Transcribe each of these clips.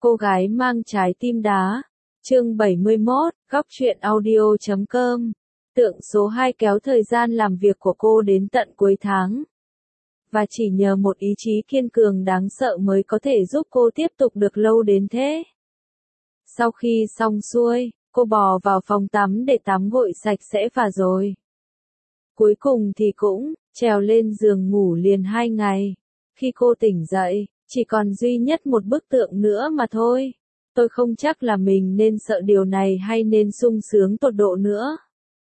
Cô gái mang trái tim đá. Chương 71, góc truyện audio.com. Tượng số 2 kéo thời gian làm việc của cô đến tận cuối tháng. Và chỉ nhờ một ý chí kiên cường đáng sợ mới có thể giúp cô tiếp tục được lâu đến thế. Sau khi xong xuôi, cô bò vào phòng tắm để tắm gội sạch sẽ và rồi. Cuối cùng thì cũng, trèo lên giường ngủ liền 2 ngày. Khi cô tỉnh dậy, chỉ còn duy nhất một bức tượng nữa mà thôi. Tôi không chắc là mình nên sợ điều này hay nên sung sướng tột độ nữa.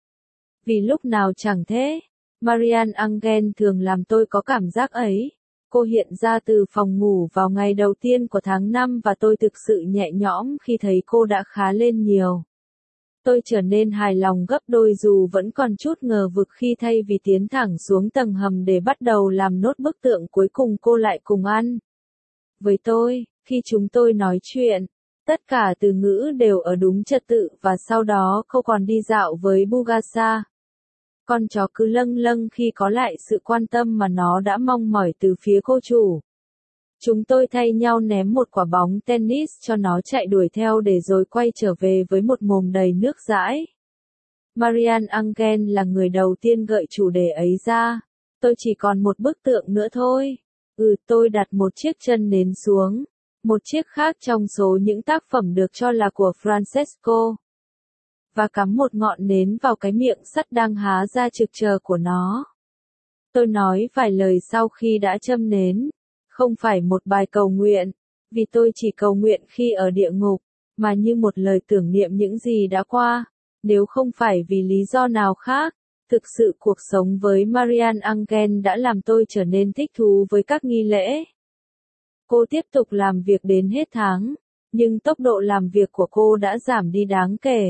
Vì lúc nào chẳng thế, Marian Engel thường làm tôi có cảm giác ấy. Cô hiện ra từ phòng ngủ vào ngày đầu tiên của tháng 5 và tôi thực sự nhẹ nhõm khi thấy cô đã khá lên nhiều. Tôi trở nên hài lòng gấp đôi dù vẫn còn chút ngờ vực khi thay vì tiến thẳng xuống tầng hầm để bắt đầu làm nốt bức tượng cuối cùng cô lại cùng ăn. Với tôi, khi chúng tôi nói chuyện, tất cả từ ngữ đều ở đúng trật tự và sau đó cô còn đi dạo với Bugasa. Con chó cứ lâng lâng khi có lại sự quan tâm mà nó đã mong mỏi từ phía cô chủ. Chúng tôi thay nhau ném một quả bóng tennis cho nó chạy đuổi theo để rồi quay trở về với một mồm đầy nước dãi. Marian Engel là người đầu tiên gợi chủ đề ấy ra. Tôi chỉ còn một bức tượng nữa thôi. Tôi đặt một chiếc chân nến xuống. Một chiếc khác trong số những tác phẩm được cho là của Francesco. Và cắm một ngọn nến vào cái miệng sắt đang há ra trực chờ của nó. Tôi nói vài lời sau khi đã châm nến. Không phải một bài cầu nguyện, vì tôi chỉ cầu nguyện khi ở địa ngục, mà như một lời tưởng niệm những gì đã qua. Nếu không phải vì lý do nào khác, thực sự cuộc sống với Marian Engel đã làm tôi trở nên thích thú với các nghi lễ. Cô tiếp tục làm việc đến hết tháng, nhưng tốc độ làm việc của cô đã giảm đi đáng kể.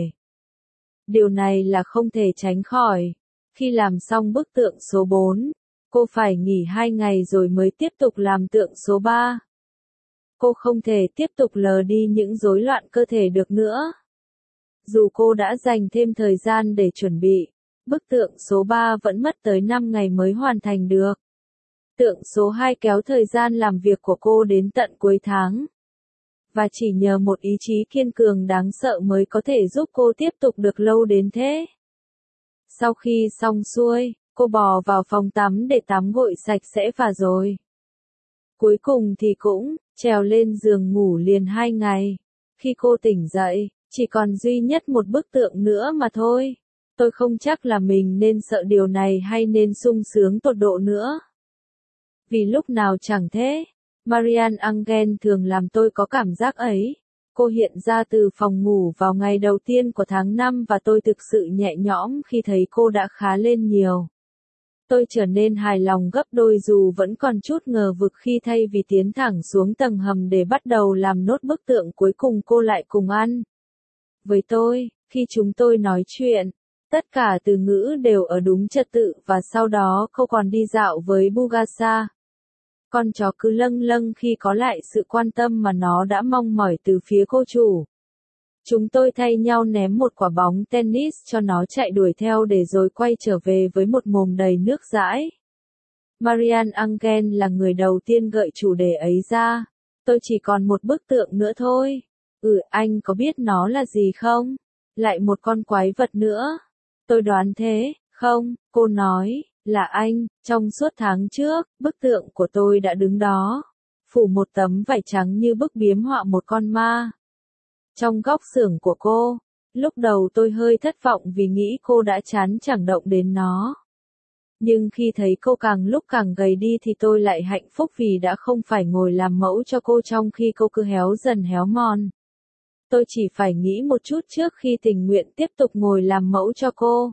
Điều này là không thể tránh khỏi. Khi làm xong bức tượng số 4, cô phải nghỉ 2 ngày rồi mới tiếp tục làm tượng số 3. Cô không thể tiếp tục lờ đi những rối loạn cơ thể được nữa. Dù cô đã dành thêm thời gian để chuẩn bị, bức tượng số 3 vẫn mất tới 5 ngày mới hoàn thành được. Tượng số 2 kéo thời gian làm việc của cô đến tận cuối tháng. Và chỉ nhờ một ý chí kiên cường đáng sợ mới có thể giúp cô tiếp tục được lâu đến thế. Sau khi xong xuôi, cô bò vào phòng tắm để tắm gội sạch sẽ và rồi. Cuối cùng thì cũng, trèo lên giường ngủ liền 2 ngày. Khi cô tỉnh dậy, chỉ còn duy nhất một bức tượng nữa mà thôi. Tôi không chắc là mình nên sợ điều này hay nên sung sướng tột độ nữa. Vì lúc nào chẳng thế, Marian Engel thường làm tôi có cảm giác ấy. Cô hiện ra từ phòng ngủ vào ngày đầu tiên của tháng 5 và tôi thực sự nhẹ nhõm khi thấy cô đã khá lên nhiều. Tôi trở nên hài lòng gấp đôi dù vẫn còn chút ngờ vực khi thay vì tiến thẳng xuống tầng hầm để bắt đầu làm nốt bức tượng cuối cùng cô lại cùng ăn. Với tôi, khi chúng tôi nói chuyện, tất cả từ ngữ đều ở đúng trật tự và sau đó cô còn đi dạo với Bugasa. Con chó cứ lâng lâng khi có lại sự quan tâm mà nó đã mong mỏi từ phía cô chủ. Chúng tôi thay nhau ném một quả bóng tennis cho nó chạy đuổi theo để rồi quay trở về với một mồm đầy nước dãi. Marian Engel là người đầu tiên gợi chủ đề ấy ra. Tôi chỉ còn một bức tượng nữa thôi. Anh có biết nó là gì không? Lại một con quái vật nữa. Tôi đoán thế, không, cô nói, là anh. Trong suốt tháng trước, bức tượng của tôi đã đứng đó. Phủ một tấm vải trắng như bức biếm họa một con ma. Trong góc xưởng của cô, lúc đầu tôi hơi thất vọng vì nghĩ cô đã chán chẳng động đến nó. Nhưng khi thấy cô càng lúc càng gầy đi thì tôi lại hạnh phúc vì đã không phải ngồi làm mẫu cho cô trong khi cô cứ héo dần héo mòn. Tôi chỉ phải nghĩ một chút trước khi tình nguyện tiếp tục ngồi làm mẫu cho cô.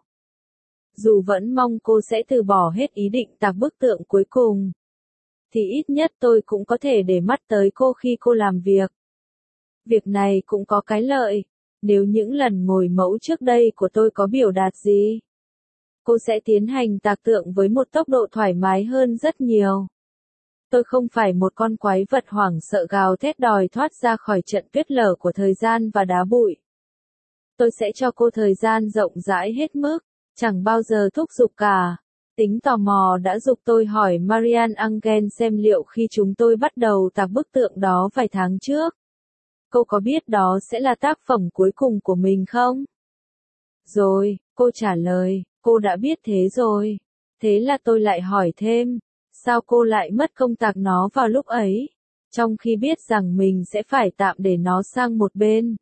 Dù vẫn mong cô sẽ từ bỏ hết ý định tạc bức tượng cuối cùng, thì ít nhất tôi cũng có thể để mắt tới cô khi cô làm việc. Việc này cũng có cái lợi, nếu những lần ngồi mẫu trước đây của tôi có biểu đạt gì, cô sẽ tiến hành tạc tượng với một tốc độ thoải mái hơn rất nhiều. Tôi không phải một con quái vật hoảng sợ gào thét đòi thoát ra khỏi trận tuyết lở của thời gian và đá bụi. Tôi sẽ cho cô thời gian rộng rãi hết mức, chẳng bao giờ thúc giục cả. Tính tò mò đã giục tôi hỏi Marian Engel xem liệu khi chúng tôi bắt đầu tạc bức tượng đó vài tháng trước, cô có biết đó sẽ là tác phẩm cuối cùng của mình không? Rồi, cô trả lời, cô đã biết thế rồi. Thế là tôi lại hỏi thêm, sao cô lại mất công tạc nó vào lúc ấy, trong khi biết rằng mình sẽ phải tạm để nó sang một bên?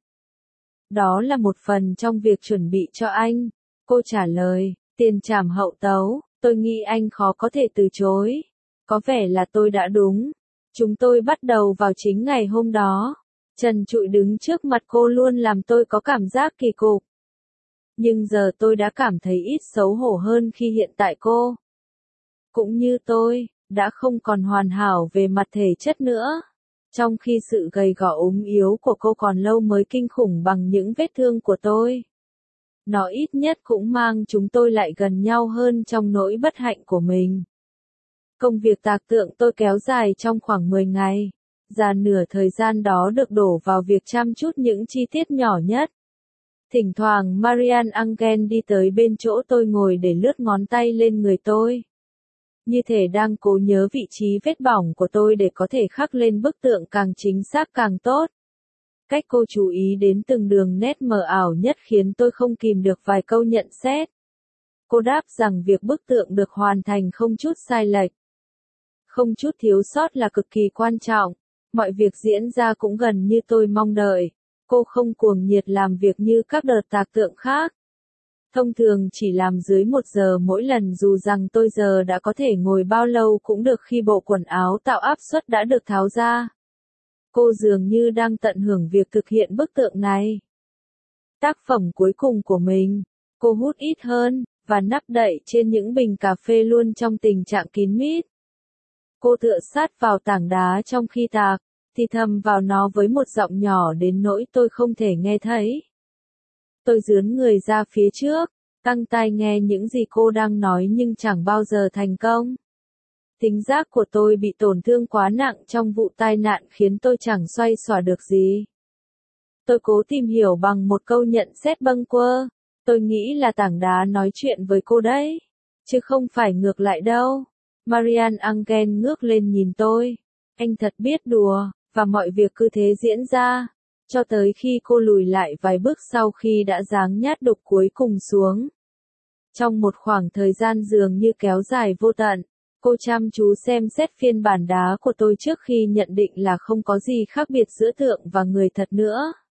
Đó là một phần trong việc chuẩn bị cho anh. Cô trả lời, tiền trảm hậu tấu, tôi nghĩ anh khó có thể từ chối. Có vẻ là tôi đã đúng. Chúng tôi bắt đầu vào chính ngày hôm đó. Trần trụi đứng trước mặt cô luôn làm tôi có cảm giác kỳ cục. Nhưng giờ tôi đã cảm thấy ít xấu hổ hơn khi hiện tại cô, cũng như tôi, đã không còn hoàn hảo về mặt thể chất nữa. Trong khi sự gầy gò ốm yếu của cô còn lâu mới kinh khủng bằng những vết thương của tôi. Nó ít nhất cũng mang chúng tôi lại gần nhau hơn trong nỗi bất hạnh của mình. Công việc tạc tượng tôi kéo dài trong khoảng 10 ngày. Dàn nửa thời gian đó được đổ vào việc chăm chút những chi tiết nhỏ nhất. Thỉnh thoảng Marian Engel đi tới bên chỗ tôi ngồi để lướt ngón tay lên người tôi. Như thể đang cố nhớ vị trí vết bỏng của tôi để có thể khắc lên bức tượng càng chính xác càng tốt. Cách cô chú ý đến từng đường nét mờ ảo nhất khiến tôi không kìm được vài câu nhận xét. Cô đáp rằng việc bức tượng được hoàn thành không chút sai lệch, không chút thiếu sót là cực kỳ quan trọng. Mọi việc diễn ra cũng gần như tôi mong đợi. Cô không cuồng nhiệt làm việc như các đợt tạc tượng khác. Thông thường chỉ làm dưới 1 giờ mỗi lần, dù rằng tôi giờ đã có thể ngồi bao lâu cũng được khi bộ quần áo tạo áp suất đã được tháo ra. Cô dường như đang tận hưởng việc thực hiện bức tượng này. Tác phẩm cuối cùng của mình, cô hút ít hơn, và nắp đậy trên những bình cà phê luôn trong tình trạng kín mít. Cô tựa sát vào tảng đá trong khi tạc, thì thầm vào nó với một giọng nhỏ đến nỗi tôi không thể nghe thấy. Tôi dướn người ra phía trước, căng tai nghe những gì cô đang nói nhưng chẳng bao giờ thành công. Thính giác của tôi bị tổn thương quá nặng trong vụ tai nạn khiến tôi chẳng xoay xòa được gì. Tôi cố tìm hiểu bằng một câu nhận xét bâng quơ. Tôi nghĩ là tảng đá nói chuyện với cô đấy, chứ không phải ngược lại đâu. Marian Engel ngước lên nhìn tôi. Anh thật biết đùa, và mọi việc cứ thế diễn ra, cho tới khi cô lùi lại vài bước sau khi đã giáng nhát đục cuối cùng xuống. Trong một khoảng thời gian dường như kéo dài vô tận, cô chăm chú xem xét phiên bản đá của tôi trước khi nhận định là không có gì khác biệt giữa tượng và người thật nữa.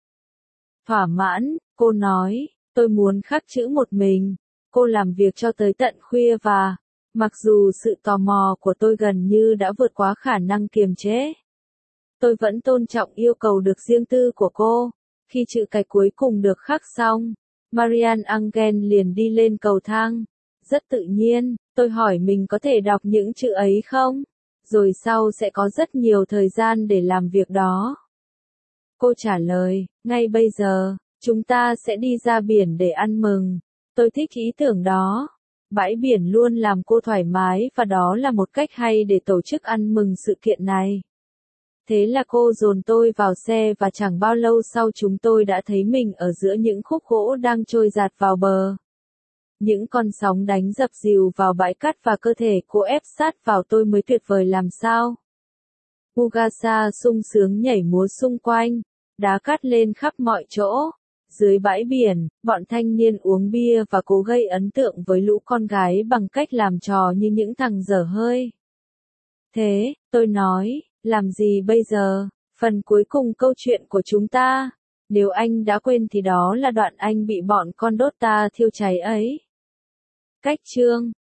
Thỏa mãn, cô nói, tôi muốn khắc chữ một mình. Cô làm việc cho tới tận khuya và, mặc dù sự tò mò của tôi gần như đã vượt quá khả năng kiềm chế, tôi vẫn tôn trọng yêu cầu được riêng tư của cô. Khi chữ cái cuối cùng được khắc xong, Marian Engel liền đi lên cầu thang. Rất tự nhiên, tôi hỏi mình có thể đọc những chữ ấy không? Rồi sau sẽ có rất nhiều thời gian để làm việc đó. Cô trả lời, ngay bây giờ, chúng ta sẽ đi ra biển để ăn mừng. Tôi thích ý tưởng đó. Bãi biển luôn làm cô thoải mái và đó là một cách hay để tổ chức ăn mừng sự kiện này. Thế là cô dồn tôi vào xe và chẳng bao lâu sau chúng tôi đã thấy mình ở giữa những khúc gỗ đang trôi dạt vào bờ. Những con sóng đánh dập dìu vào bãi cát và cơ thể cô ép sát vào tôi mới tuyệt vời làm sao. Ugasa sung sướng nhảy múa xung quanh, đá cát lên khắp mọi chỗ. Dưới bãi biển, bọn thanh niên uống bia và cố gây ấn tượng với lũ con gái bằng cách làm trò như những thằng dở hơi. Thế, tôi nói, làm gì bây giờ? Phần cuối cùng câu chuyện của chúng ta. Nếu anh đã quên thì đó là đoạn anh bị bọn con đốt ta thiêu cháy ấy. Cách chương